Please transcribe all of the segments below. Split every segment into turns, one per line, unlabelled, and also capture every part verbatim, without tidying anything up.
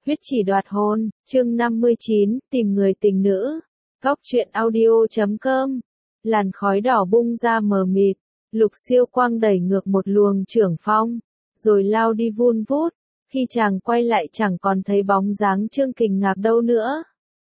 Huyết chỉ đoạt hồn, chương năm mươi chín, tìm người tình nữ. Góc truyện audio chấm com. Làn khói đỏ bung ra mờ mịt, Lục Siêu Quang đẩy ngược một luồng trưởng phong, rồi lao đi vun vút. Khi chàng quay lại chẳng còn thấy bóng dáng Trương Kình Ngạc đâu nữa.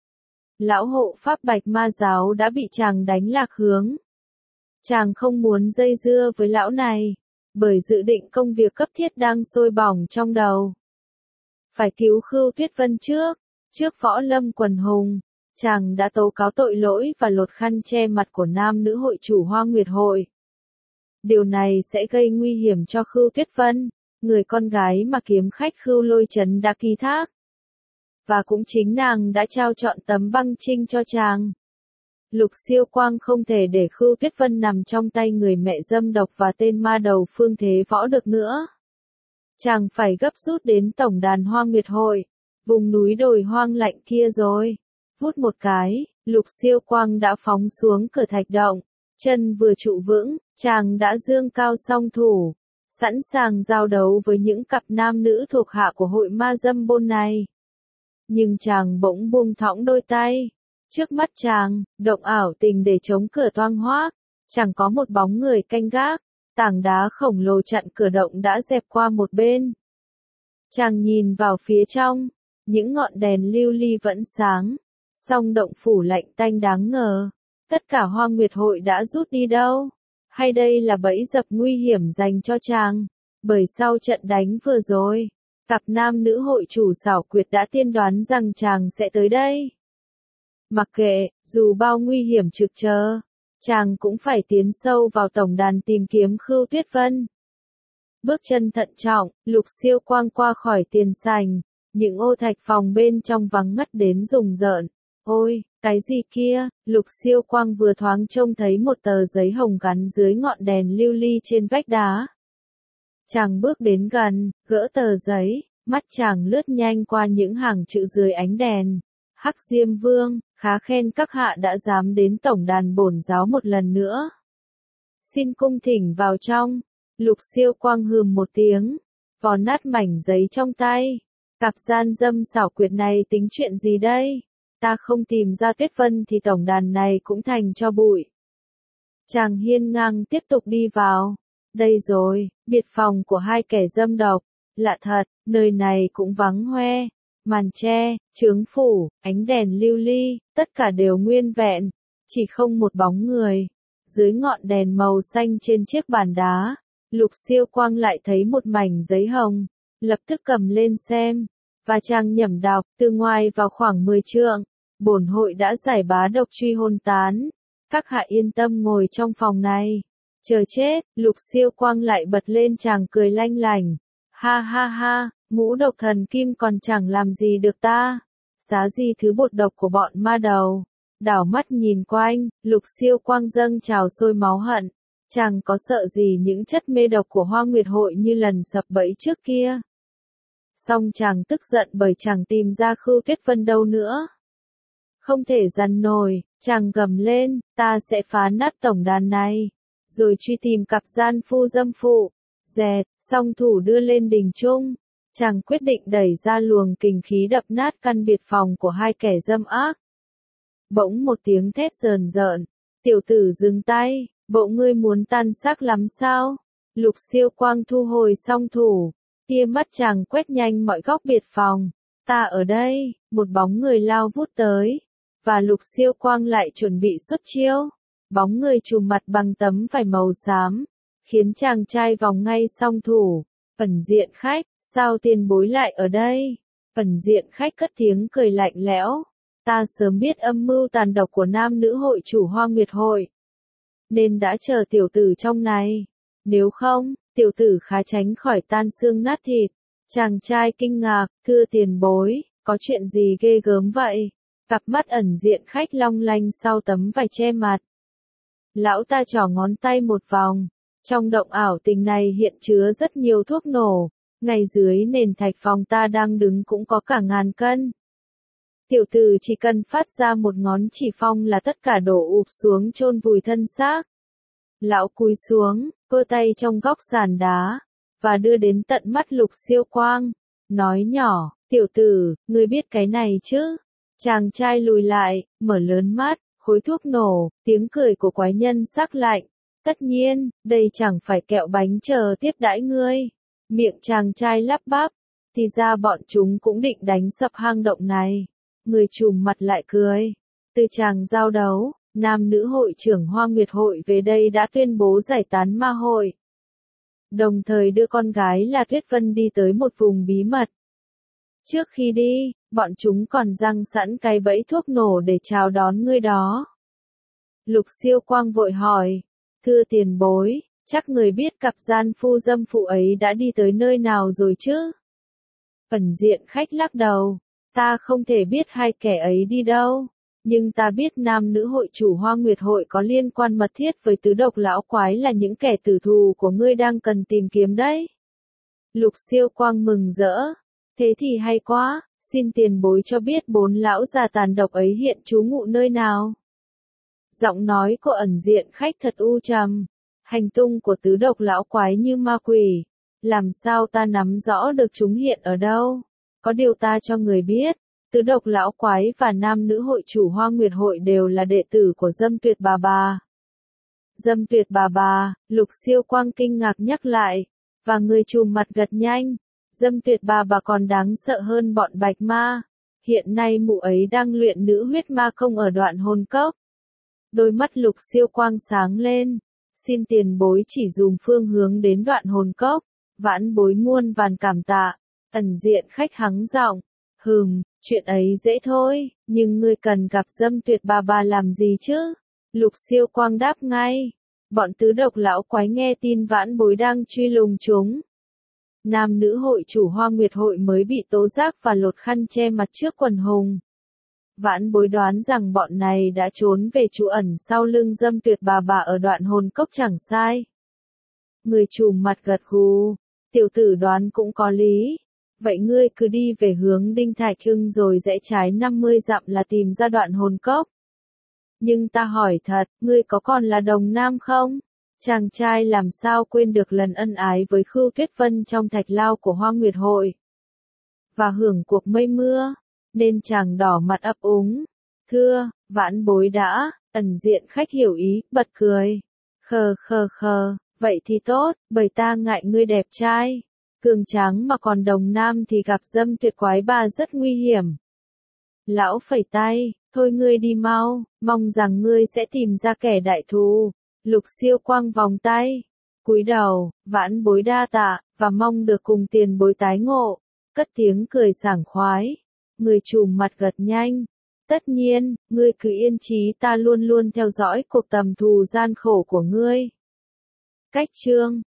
Lão hộ pháp Bạch Ma Giáo đã bị chàng đánh lạc hướng. Chàng không muốn dây dưa với lão này, bởi dự định công việc cấp thiết đang sôi bỏng trong đầu. Phải cứu Khưu Tuyết Vân trước, trước Võ Lâm Quần Hùng, chàng đã tố cáo tội lỗi và lột khăn che mặt của nam nữ hội chủ Hoa Nguyệt Hội. Điều này sẽ gây nguy hiểm cho Khưu Tuyết Vân, người con gái mà kiếm khách Khưu Lôi Trấn đã ký thác. Và cũng chính nàng đã trao chọn tấm băng trinh cho chàng. Lục Siêu Quang không thể để Khưu Tuyết Vân nằm trong tay người mẹ dâm độc và tên ma đầu Phương Thế Võ được nữa. Chàng phải gấp rút đến tổng đàn Hoa Nguyệt Hội, vùng núi đồi hoang lạnh kia rồi. Vút một cái, Lục Siêu Quang đã phóng xuống cửa thạch động, chân vừa trụ vững, chàng đã dương cao song thủ, sẵn sàng giao đấu với những cặp nam nữ thuộc hạ của hội ma dâm bôn này. Nhưng chàng bỗng buông thõng đôi tay. Trước mắt chàng, động ảo tình để chống cửa toang hoác, chẳng có một bóng người canh gác, tảng đá khổng lồ chặn cửa động đã dẹp qua một bên. Chàng nhìn vào phía trong, những ngọn đèn lưu ly vẫn sáng, song động phủ lạnh tanh đáng ngờ. Tất cả Hoa Nguyệt Hội đã rút đi đâu? Hay đây là bẫy dập nguy hiểm dành cho chàng? Bởi sau trận đánh vừa rồi, cặp nam nữ hội chủ xảo quyệt đã tiên đoán rằng chàng sẽ tới đây. Mặc kệ, dù bao nguy hiểm trực chờ, chàng cũng phải tiến sâu vào tổng đàn tìm kiếm Khưu Tuyết Vân. Bước chân thận trọng, Lục Siêu Quang qua khỏi tiền sảnh, những ô thạch phòng bên trong vắng ngắt đến rùng rợn. Ôi, cái gì kia? Lục Siêu Quang vừa thoáng trông thấy một tờ giấy hồng gắn dưới ngọn đèn lưu ly trên vách đá. Chàng bước đến gần, gỡ tờ giấy, mắt chàng lướt nhanh qua những hàng chữ dưới ánh đèn. Hắc Diêm Vương, khá khen các hạ đã dám đến tổng đàn bổn giáo một lần nữa. Xin cung thỉnh vào trong. Lục Siêu Quang hừm một tiếng, vò nát mảnh giấy trong tay. Cặp gian dâm xảo quyệt này tính chuyện gì đây? Ta không tìm ra Tuyết Vân thì tổng đàn này cũng thành cho bụi. Chàng hiên ngang tiếp tục đi vào. Đây rồi, biệt phòng của hai kẻ dâm độc. Lạ thật, nơi này cũng vắng hoe. Màn tre, chướng phủ, ánh đèn lưu ly, tất cả đều nguyên vẹn, chỉ không một bóng người. Dưới ngọn đèn màu xanh trên chiếc bàn đá, Lục Siêu Quang lại thấy một mảnh giấy hồng, lập tức cầm lên xem, và chàng nhẩm đọc, từ ngoài vào khoảng mười trượng, bổn hội đã giải bá độc truy hôn tán, các hạ yên tâm ngồi trong phòng này. Chờ chết, Lục Siêu Quang lại bật lên chàng cười lanh lảnh, ha ha ha. Ngũ độc thần kim còn chẳng làm gì được ta. Giá gì thứ bột độc của bọn ma đầu. Đảo mắt nhìn quanh, Lục Siêu Quang dâng trào sôi máu hận. Chàng có sợ gì những chất mê độc của Hoa Nguyệt Hội như lần sập bẫy trước kia. Song chàng tức giận bởi chàng tìm ra Khưu Tuyết Vân đâu nữa. Không thể dằn nổi, chàng gầm lên, ta sẽ phá nát tổng đàn này. Rồi truy tìm cặp gian phu dâm phụ. Dẹt, song thủ đưa lên đỉnh trung. Chàng quyết định đẩy ra luồng kình khí đập nát căn biệt phòng của hai kẻ dâm ác. Bỗng một tiếng thét rờn rợn. Tiểu tử dừng tay, bộ ngươi muốn tan xác lắm sao? Lục Siêu Quang thu hồi song thủ. Tia mắt chàng quét nhanh mọi góc biệt phòng. Ta ở đây, một bóng người lao vút tới. Và Lục Siêu Quang lại chuẩn bị xuất chiêu. Bóng người trùm mặt bằng tấm vải màu xám. Khiến chàng trai vòng ngay song thủ. Ẩn diện khách, sao tiền bối lại ở đây? Ẩn diện khách cất tiếng cười lạnh lẽo. Ta sớm biết âm mưu tàn độc của nam nữ hội chủ Hoa Nguyệt Hội, nên đã chờ tiểu tử trong này. Nếu không, tiểu tử khá tránh khỏi tan xương nát thịt. Chàng trai kinh ngạc, thưa tiền bối, có chuyện gì ghê gớm vậy? Cặp mắt ẩn diện khách long lanh sau tấm vải che mặt. Lão ta trỏ ngón tay một vòng. Trong động ảo tình này hiện chứa rất nhiều thuốc nổ, ngay dưới nền thạch phòng ta đang đứng cũng có cả ngàn cân. Tiểu tử chỉ cần phát ra một ngón chỉ phong là tất cả đổ ụp xuống chôn vùi thân xác. Lão cúi xuống, cơ tay trong góc sàn đá, và đưa đến tận mắt Lục Siêu Quang. nói nhỏ, tiểu tử, ngươi biết cái này chứ? Chàng trai lùi lại, mở lớn mắt, khối thuốc nổ, tiếng cười của quái nhân sắc lạnh. Tất nhiên, đây chẳng phải kẹo bánh chờ tiếp đãi ngươi. Miệng chàng trai lắp bắp, thì ra bọn chúng cũng định đánh sập hang động này. Người trùm mặt lại cười. Từ chàng giao đấu, nam nữ hội trưởng Hoa Nguyệt hội về đây đã tuyên bố giải tán ma hội. Đồng thời đưa con gái là Tuyết Vân đi tới một vùng bí mật. Trước khi đi, bọn chúng còn răng sẵn cái bẫy thuốc nổ để chào đón ngươi đó. Lục Siêu Quang vội hỏi, thưa tiền bối, chắc người biết cặp gian phu dâm phụ ấy đã đi tới nơi nào rồi chứ? Ẩn Diện Khách lắc đầu, ta không thể biết hai kẻ ấy đi đâu, nhưng ta biết nam nữ hội chủ Hoa Nguyệt hội có liên quan mật thiết với tứ độc lão quái là những kẻ tử thù của ngươi đang cần tìm kiếm đấy. Lục Siêu Quang mừng rỡ, thế thì hay quá, xin tiền bối cho biết bốn lão già tàn độc ấy hiện trú ngụ nơi nào. Giọng nói của Ẩn Diện Khách thật u trầm, hành tung của tứ độc lão quái như ma quỷ, làm sao ta nắm rõ được chúng hiện ở đâu? Có điều ta cho người biết, tứ độc lão quái và nam nữ hội chủ Hoa Nguyệt hội đều là đệ tử của Dâm Tuyệt Bà Bà. Dâm Tuyệt Bà Bà, Lục Siêu Quang kinh ngạc nhắc lại, và người trùm mặt gật nhanh, Dâm Tuyệt Bà Bà còn đáng sợ hơn bọn bạch ma. Hiện nay mụ ấy đang luyện nữ huyết ma công ở Đoạn Hồn Cốc. Đôi mắt Lục Siêu Quang sáng lên, xin tiền bối chỉ dùm phương hướng đến Đoạn Hồn Cốc, vãn bối muôn vàn cảm tạ. Ẩn Diện Khách hắng giọng, hừm, chuyện ấy dễ thôi, nhưng ngươi cần gặp Dâm Tuyệt Bà Bà làm gì chứ? Lục Siêu Quang đáp ngay, bọn tứ độc lão quái nghe tin vãn bối đang truy lùng chúng. Nam nữ hội chủ Hoa Nguyệt hội mới bị tố giác và lột khăn che mặt trước quần hùng. Vãn bối đoán rằng bọn này đã trốn về trú ẩn sau lưng Dâm Tuyệt Bà Bà ở Đoạn Hồn Cốc chẳng sai. Người trùm mặt gật gù, tiểu tử đoán cũng có lý. Vậy ngươi cứ đi về hướng Đinh Thạch Hưng rồi rẽ trái năm mươi dặm là tìm ra Đoạn Hồn Cốc. Nhưng ta hỏi thật, ngươi có còn là đồng nam không? Chàng trai làm sao quên được lần ân ái với Khưu Tuyết Vân trong thạch lao của Hoa Nguyệt hội. Và hưởng cuộc mây mưa, nên chàng đỏ mặt ấp úng. Thưa, vãn bối đã, Ẩn Diện Khách hiểu ý, bật cười. Khờ khờ khờ, vậy thì tốt, bởi ta ngại ngươi đẹp trai. Cường tráng mà còn đồng nam thì gặp Dâm Tuyệt quái bà rất nguy hiểm. Lão phẩy tay, thôi ngươi đi mau, mong rằng ngươi sẽ tìm ra kẻ đại thù. Lục Siêu Quang vòng tay, cúi đầu, vãn bối đa tạ, và mong được cùng tiền bối tái ngộ. Cất tiếng cười sảng khoái, người trùm mặt gật nhanh. Tất nhiên, ngươi cứ yên trí, ta luôn luôn theo dõi cuộc tầm thù gian khổ của ngươi. Cách chương